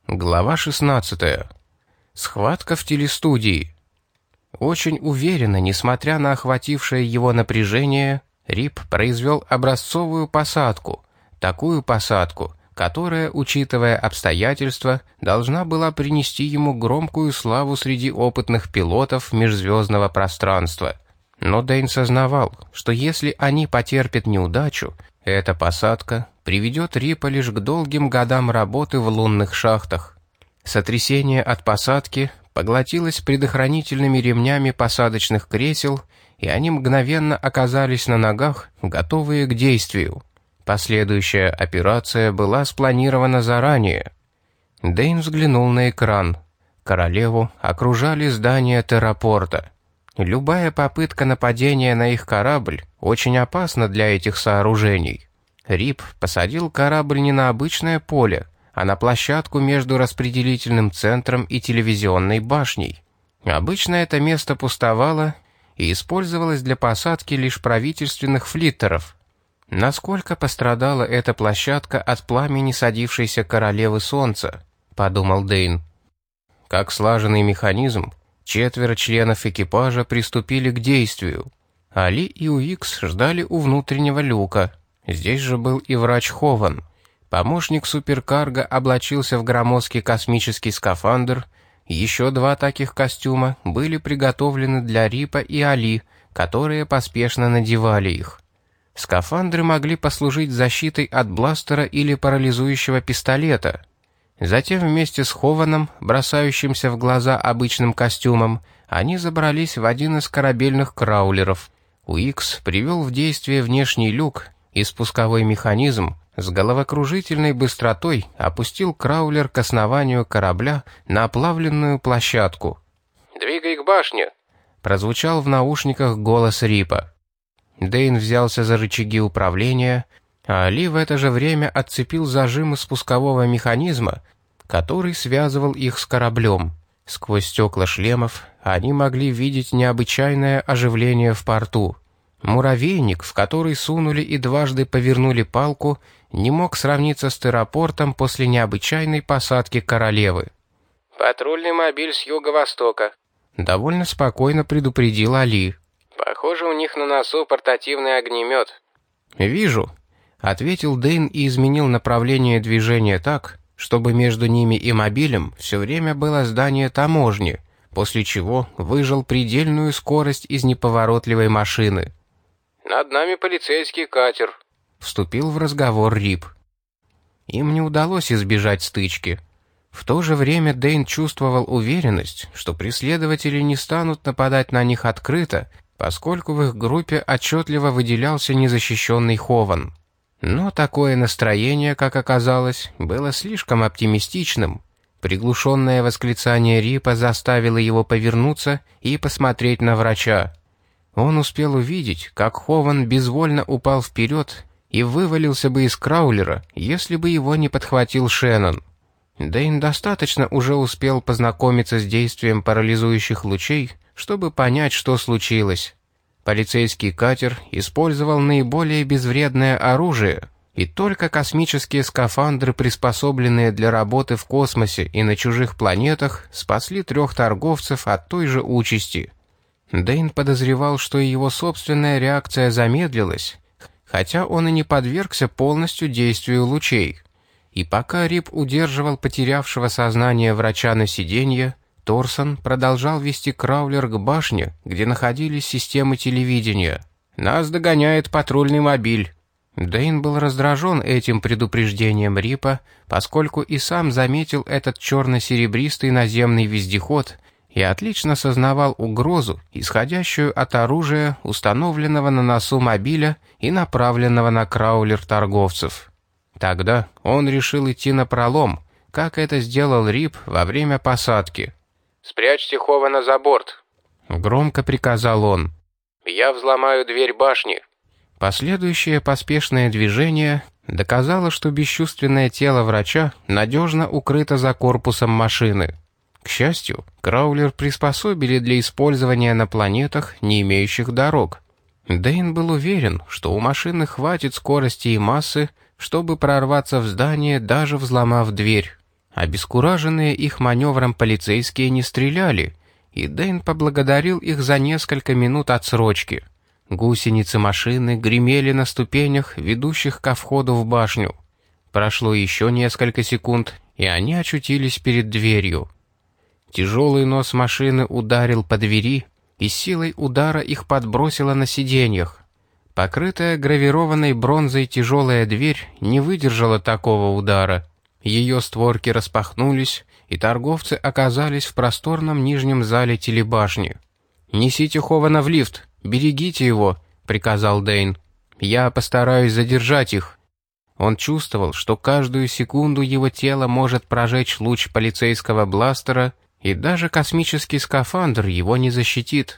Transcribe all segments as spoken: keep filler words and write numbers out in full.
Глава шестнадцатая. Схватка в телестудии. Очень уверенно, несмотря на охватившее его напряжение, Рип произвел образцовую посадку, такую посадку, которая, учитывая обстоятельства, должна была принести ему громкую славу среди опытных пилотов межзвездного пространства. Но Дэйн сознавал, что если они потерпят неудачу, эта посадка приведет Рипа лишь к долгим годам работы в лунных шахтах. Сотрясение от посадки поглотилось предохранительными ремнями посадочных кресел, и они мгновенно оказались на ногах, готовые к действию. Последующая операция была спланирована заранее. Дэйн взглянул на экран. Королеву окружали здания террапорта. Любая попытка нападения на их корабль очень опасна для этих сооружений. Рип посадил корабль не на обычное поле, а на площадку между распределительным центром и телевизионной башней. Обычно это место пустовало и использовалось для посадки лишь правительственных флиттеров. «Насколько пострадала эта площадка от пламени садившейся королевы солнца?» — подумал Дэйн. Как слаженный механизм, четверо членов экипажа приступили к действию. Али и Уикс ждали у внутреннего люка. Здесь же был и врач Хован. Помощник суперкарго облачился в громоздкий космический скафандр. Еще два таких костюма были приготовлены для Рипа и Али, которые поспешно надевали их. Скафандры могли послужить защитой от бластера или парализующего пистолета. Затем вместе с Хованом, бросающимся в глаза обычным костюмом, они забрались в один из корабельных краулеров. Уикс привел в действие внешний люк, и спусковой механизм с головокружительной быстротой опустил краулер к основанию корабля на оплавленную площадку. «Двигай к башне!» — прозвучал в наушниках голос Рипа. Дэйн взялся за рычаги управления, а Али в это же время отцепил зажимы спускового механизма, который связывал их с кораблем. Сквозь стекла шлемов они могли видеть необычайное оживление в порту. Муравейник, в который сунули и дважды повернули палку, не мог сравниться с террапортом после необычайной посадки королевы. «Патрульный мобиль с юго-востока», — довольно спокойно предупредил Али. «Похоже, у них на носу портативный огнемет». «Вижу», — ответил Дэйн и изменил направление движения так, чтобы между ними и мобилем все время было здание таможни, после чего выжал предельную скорость из неповоротливой машины. «Над нами полицейский катер», — вступил в разговор Рип. Им не удалось избежать стычки. В то же время Дэйн чувствовал уверенность, что преследователи не станут нападать на них открыто, поскольку в их группе отчетливо выделялся незащищенный Хован. Но такое настроение, как оказалось, было слишком оптимистичным. Приглушенное восклицание Рипа заставило его повернуться и посмотреть на врача. Он успел увидеть, как Хован безвольно упал вперед и вывалился бы из краулера, если бы его не подхватил Шеннон. Дэйн достаточно уже успел познакомиться с действием парализующих лучей, чтобы понять, что случилось. Полицейский катер использовал наиболее безвредное оружие, и только космические скафандры, приспособленные для работы в космосе и на чужих планетах, спасли трех торговцев от той же участи. Дэйн подозревал, что и его собственная реакция замедлилась, хотя он и не подвергся полностью действию лучей. И пока Рип удерживал потерявшего сознание врача на сиденье, Торсон продолжал вести краулер к башне, где находились системы телевидения. «Нас догоняет патрульный мобиль». Дэйн был раздражен этим предупреждением Рипа, поскольку и сам заметил этот черно-серебристый наземный вездеход и отлично сознавал угрозу, исходящую от оружия, установленного на носу мобиля и направленного на краулер торговцев. Тогда он решил идти напролом, как это сделал Рип во время посадки. «Спрячьте Хована за борт», — громко приказал он. «Я взломаю дверь башни». Последующее поспешное движение доказало, что бесчувственное тело врача надежно укрыто за корпусом машины. К счастью, краулер приспособили для использования на планетах, не имеющих дорог. Дэйн был уверен, что у машины хватит скорости и массы, чтобы прорваться в здание, даже взломав дверь. Обескураженные их маневром полицейские не стреляли, и Дэйн поблагодарил их за несколько минут отсрочки. Гусеницы машины гремели на ступенях, ведущих ко входу в башню. Прошло еще несколько секунд, и они очутились перед дверью. Тяжелый нос машины ударил по двери, и силой удара их подбросило на сиденьях. Покрытая гравированной бронзой тяжелая дверь не выдержала такого удара. Ее створки распахнулись, и торговцы оказались в просторном нижнем зале телебашни. «Несите Хована в лифт, берегите его», — приказал Дэйн. «Я постараюсь задержать их». Он чувствовал, что каждую секунду его тело может прожечь луч полицейского бластера, и даже космический скафандр его не защитит.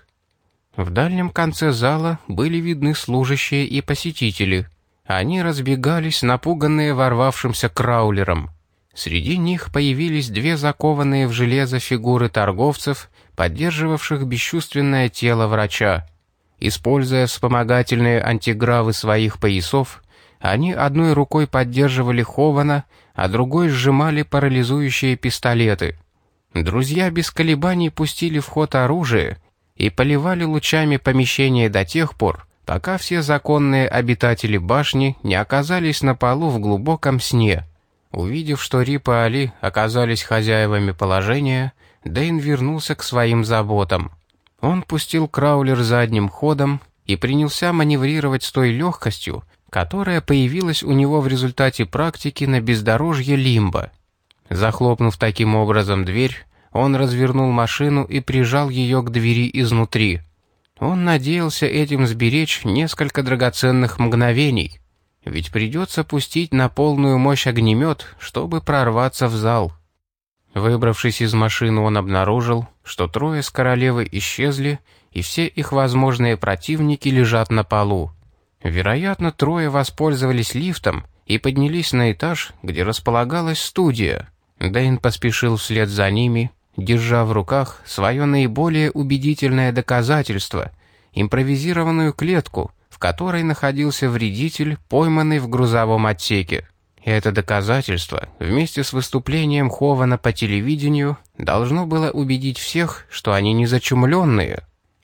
В дальнем конце зала были видны служащие и посетители. Они разбегались, напуганные ворвавшимся краулером. Среди них появились две закованные в железо фигуры торговцев, поддерживавших бесчувственное тело врача. Используя вспомогательные антигравы своих поясов, они одной рукой поддерживали Хована, а другой сжимали парализующие пистолеты. Друзья без колебаний пустили в ход оружие и поливали лучами помещение до тех пор, пока все законные обитатели башни не оказались на полу в глубоком сне. Увидев, что Рип и Али оказались хозяевами положения, Дэйн вернулся к своим заботам. Он пустил краулер задним ходом и принялся маневрировать с той легкостью, которая появилась у него в результате практики на бездорожье Лимбо. Захлопнув таким образом дверь, он развернул машину и прижал ее к двери изнутри. Он надеялся этим сберечь несколько драгоценных мгновений, ведь придется пустить на полную мощь огнемет, чтобы прорваться в зал. Выбравшись из машины, он обнаружил, что трое с королевы исчезли, и все их возможные противники лежат на полу. Вероятно, трое воспользовались лифтом и поднялись на этаж, где располагалась студия. Дэйн поспешил вслед за ними, держа в руках свое наиболее убедительное доказательство — импровизированную клетку, в которой находился вредитель, пойманный в грузовом отсеке. Это доказательство, вместе с выступлением Хована по телевидению, должно было убедить всех, что они не зачумленные.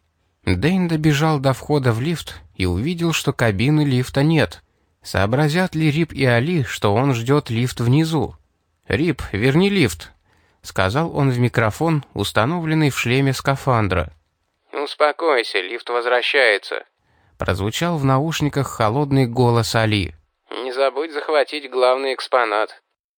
Дэйн добежал до входа в лифт и увидел, что кабины лифта нет. Сообразят ли Рип и Али, что он ждет лифт внизу? «Рип, верни лифт», — сказал он в микрофон, установленный в шлеме скафандра. «Успокойся, лифт возвращается», — прозвучал в наушниках холодный голос Али. «Не забудь захватить главный экспонат».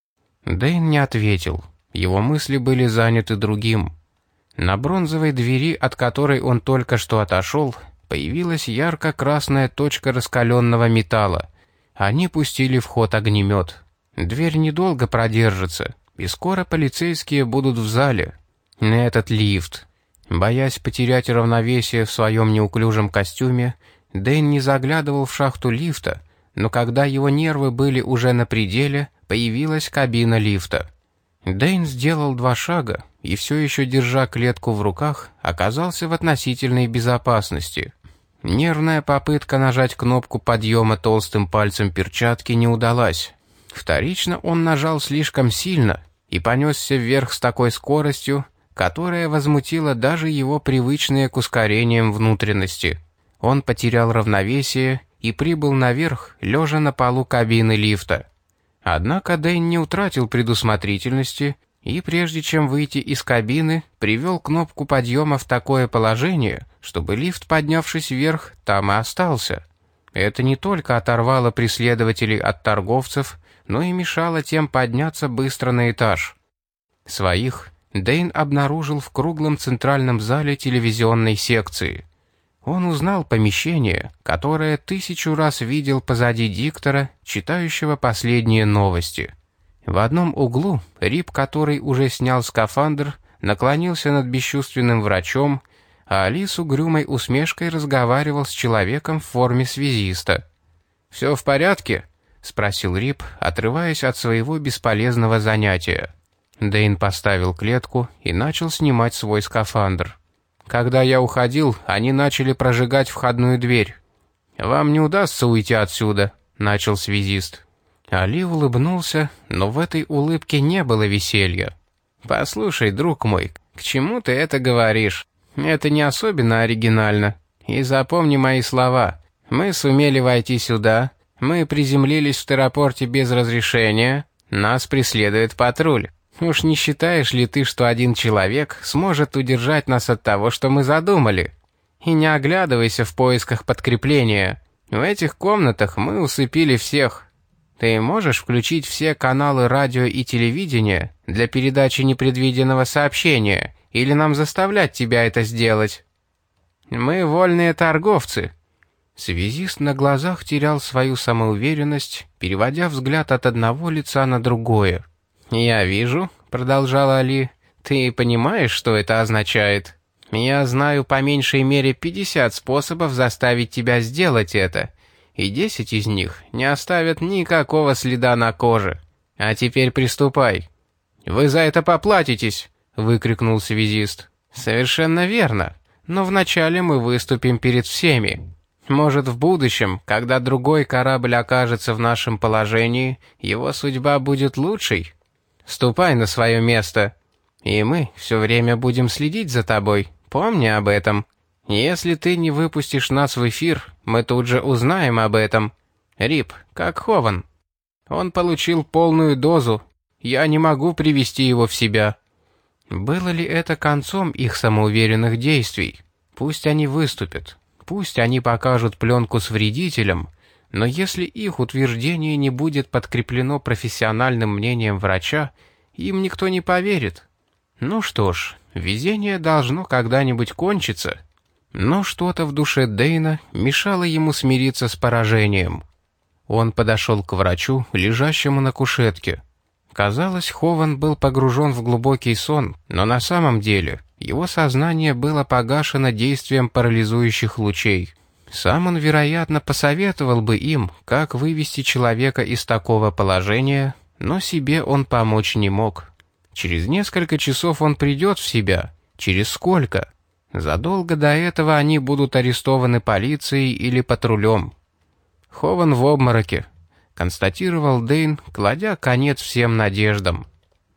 Дэйн не ответил. Его мысли были заняты другим. На бронзовой двери, от которой он только что отошел, появилась ярко-красная точка раскаленного металла. Они пустили в ход огнемет. Дверь недолго продержится, и скоро полицейские будут в зале. Этот лифт. Боясь потерять равновесие в своем неуклюжем костюме, Дэйн не заглядывал в шахту лифта, но когда его нервы были уже на пределе, появилась кабина лифта. Дэйн сделал два шага и, все еще держа клетку в руках, оказался в относительной безопасности. Нервная попытка нажать кнопку подъема толстым пальцем перчатки не удалась. Вторично он нажал слишком сильно и понесся вверх с такой скоростью, которая возмутила даже его привычные к ускорениям внутренности. Он потерял равновесие и прибыл наверх, лежа на полу кабины лифта. Однако Дэйн не утратил предусмотрительности и, прежде чем выйти из кабины, привел кнопку подъема в такое положение, чтобы лифт, поднявшись вверх, там и остался. Это не только оторвало преследователей от торговцев, но и мешало тем подняться быстро на этаж. Своих Дэйн обнаружил в круглом центральном зале телевизионной секции. Он узнал помещение, которое тысячу раз видел позади диктора, читающего последние новости. В одном углу Рип, который уже снял скафандр, наклонился над бесчувственным врачом, а Али с угрюмой усмешкой разговаривал с человеком в форме связиста. «Все в порядке?» — спросил Рип, отрываясь от своего бесполезного занятия. Дэйн поставил клетку и начал снимать свой скафандр. «Когда я уходил, они начали прожигать входную дверь». «Вам не удастся уйти отсюда», — начал связист. Али улыбнулся, но в этой улыбке не было веселья. «Послушай, друг мой, к чему ты это говоришь? Это не особенно оригинально. И запомни мои слова. Мы сумели войти сюда, мы приземлились в аэропорте без разрешения, нас преследует патруль. Уж не считаешь ли ты, что один человек сможет удержать нас от того, что мы задумали? И не оглядывайся в поисках подкрепления. В этих комнатах мы усыпили всех. Ты можешь включить все каналы радио и телевидения для передачи непредвиденного сообщения, или нам заставлять тебя это сделать? Мы вольные торговцы». Связист на глазах терял свою самоуверенность, переводя взгляд от одного лица на другое. «Я вижу», — продолжал Али, — «ты понимаешь, что это означает? Я знаю по меньшей мере пятьдесят способов заставить тебя сделать это, и десять из них не оставят никакого следа на коже. А теперь приступай». «Вы за это поплатитесь», — выкрикнул связист. «Совершенно верно, но вначале мы выступим перед всеми. Может, в будущем, когда другой корабль окажется в нашем положении, его судьба будет лучшей? Ступай на свое место, и мы все время будем следить за тобой, помни об этом. Если ты не выпустишь нас в эфир, мы тут же узнаем об этом. Рип, как Хован? Он получил полную дозу, я не могу привести его в себя». Было ли это концом их самоуверенных действий? Пусть они выступят, пусть они покажут пленку с вредителем, но если их утверждение не будет подкреплено профессиональным мнением врача, им никто не поверит. Ну что ж, везение должно когда-нибудь кончиться. Но что-то в душе Дэйна мешало ему смириться с поражением. Он подошел к врачу, лежащему на кушетке. Казалось, Хован был погружен в глубокий сон, но на самом деле его сознание было погашено действием парализующих лучей. Сам он, вероятно, посоветовал бы им, как вывести человека из такого положения, но себе он помочь не мог. Через несколько часов он придет в себя. Через сколько? Задолго до этого они будут арестованы полицией или патрулем. Хован в обмороке, констатировал Дэйн, кладя конец всем надеждам.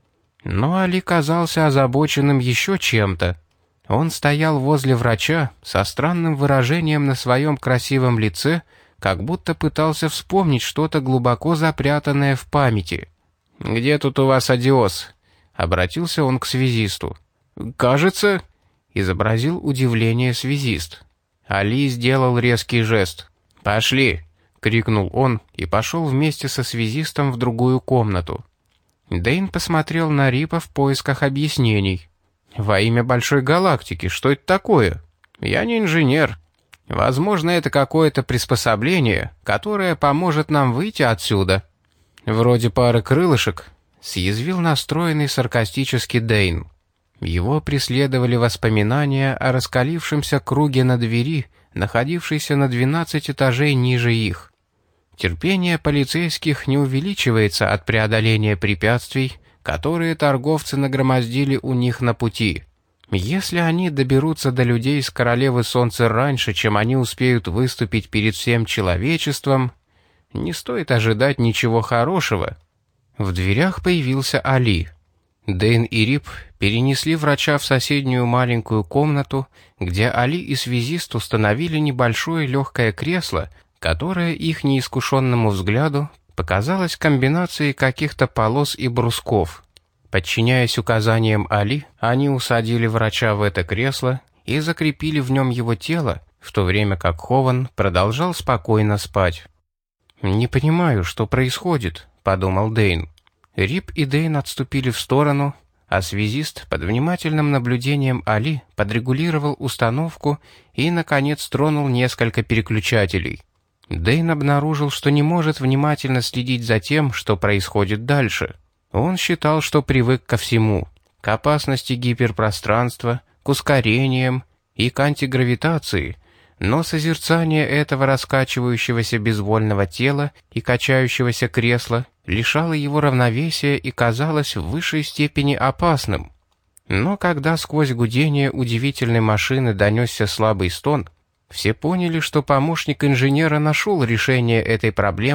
Но Али казался озабоченным еще чем-то. Он стоял возле врача со странным выражением на своем красивом лице, как будто пытался вспомнить что-то глубоко запрятанное в памяти. «Где тут у вас одиоз?» — обратился он к связисту. «Кажется...» — изобразил удивление связист. Али сделал резкий жест. «Пошли!» — крикнул он и пошел вместе со связистом в другую комнату. Дэйн посмотрел на Рипа в поисках объяснений. «Во имя Большой Галактики, что это такое? Я не инженер. Возможно, это какое-то приспособление, которое поможет нам выйти отсюда. Вроде пары крылышек», — съязвил настроенный саркастически Дэйн. Его преследовали воспоминания о раскалившемся круге на двери, находившейся на двенадцать этажей ниже их. Терпение полицейских не увеличивается от преодоления препятствий, которые торговцы нагромоздили у них на пути. Если они доберутся до людей с Королевы Солнца раньше, чем они успеют выступить перед всем человечеством, не стоит ожидать ничего хорошего. В дверях появился Али. Дэйн и Рип перенесли врача в соседнюю маленькую комнату, где Али и связист установили небольшое легкое кресло, которое их неискушенному взгляду показалось комбинацией каких-то полос и брусков. Подчиняясь указаниям Али, они усадили врача в это кресло и закрепили в нем его тело, в то время как Хован продолжал спокойно спать. «Не понимаю, что происходит», — подумал Дэйн. Рип и Дэйн отступили в сторону, а связист под внимательным наблюдением Али подрегулировал установку и, наконец, тронул несколько переключателей. Дэйн обнаружил, что не может внимательно следить за тем, что происходит дальше. Он считал, что привык ко всему — к опасности гиперпространства, к ускорениям и к антигравитации, но созерцание этого раскачивающегося безвольного тела и качающегося кресла лишало его равновесия и казалось в высшей степени опасным. Но когда сквозь гудение удивительной машины донесся слабый стон, все поняли, что помощник инженера нашел решение этой проблемы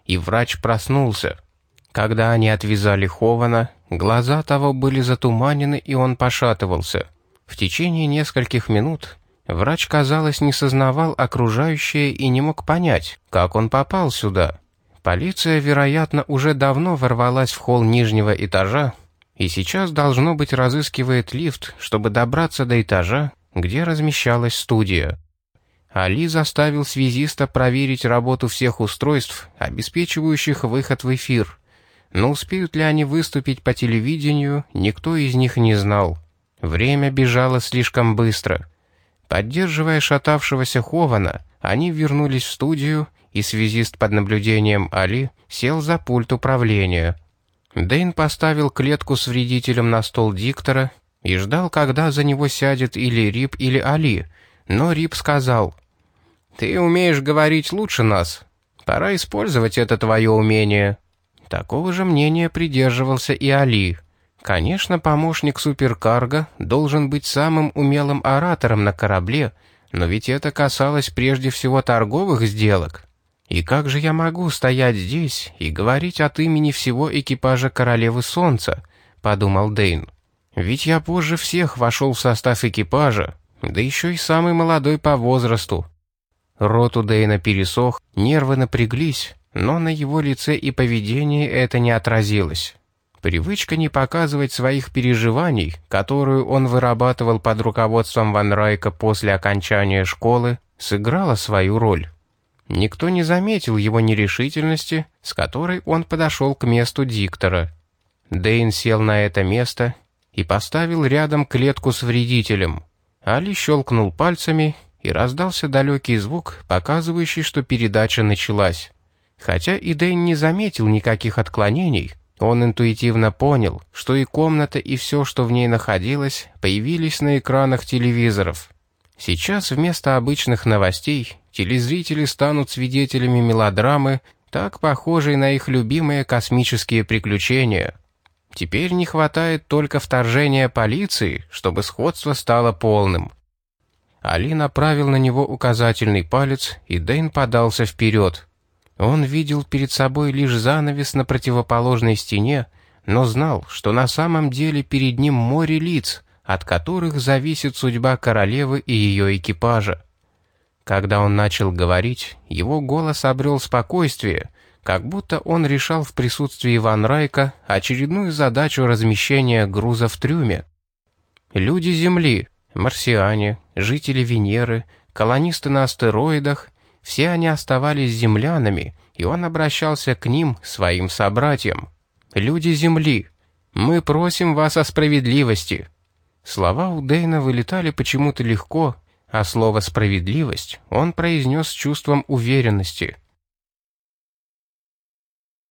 и врач проснулся. Когда они отвязали Хована, глаза того были затуманены, и он пошатывался. В течение нескольких минут врач, казалось, не сознавал окружающее и не мог понять, как он попал сюда. Полиция, вероятно, уже давно ворвалась в холл нижнего этажа и сейчас, должно быть, разыскивает лифт, чтобы добраться до этажа, где размещалась студия. Али заставил связиста проверить работу всех устройств, обеспечивающих выход в эфир. Но успеют ли они выступить по телевидению, никто из них не знал. Время бежало слишком быстро. Поддерживая шатавшегося Хована, они вернулись в студию, и связист под наблюдением Али сел за пульт управления. Дэйн поставил клетку с вредителем на стол диктора и ждал, когда за него сядет или Рип, или Али, но Рип сказал: «Ты умеешь говорить лучше нас. Пора использовать это твое умение». Такого же мнения придерживался и Али. Конечно, помощник суперкарго должен быть самым умелым оратором на корабле, но ведь это касалось прежде всего торговых сделок. И как же я могу стоять здесь и говорить от имени всего экипажа Королевы Солнца, подумал Дэйн. Ведь я позже всех вошел в состав экипажа, да еще и самый молодой по возрасту. Рот у Дэйна пересох, нервы напряглись, но на его лице и поведении это не отразилось. Привычка не показывать своих переживаний, которую он вырабатывал под руководством Ван Райка после окончания школы, сыграла свою роль. Никто не заметил его нерешительности, с которой он подошел к месту диктора. Дэйн сел на это место и поставил рядом клетку с вредителем. Али щелкнул пальцами, и раздался далекий звук, показывающий, что передача началась. Хотя и Дэйн не заметил никаких отклонений, он интуитивно понял, что и комната, и все, что в ней находилось, появились на экранах телевизоров. Сейчас вместо обычных новостей телезрители станут свидетелями мелодрамы, так похожей на их любимые космические приключения. Теперь не хватает только вторжения полиции, чтобы сходство стало полным. Али направил на него указательный палец, и Дэйн подался вперед. Он видел перед собой лишь занавес на противоположной стене, но знал, что на самом деле перед ним море лиц, от которых зависит судьба королевы и ее экипажа. Когда он начал говорить, его голос обрел спокойствие, как будто он решал в присутствии Ван Райка очередную задачу размещения груза в трюме. Люди Земли, марсиане, жители Венеры, колонисты на астероидах — все они оставались землянами, и он обращался к ним, своим собратьям. «Люди Земли, мы просим вас о справедливости». Слова у Дэйна вылетали почему-то легко, а слово «справедливость» он произнес с чувством уверенности.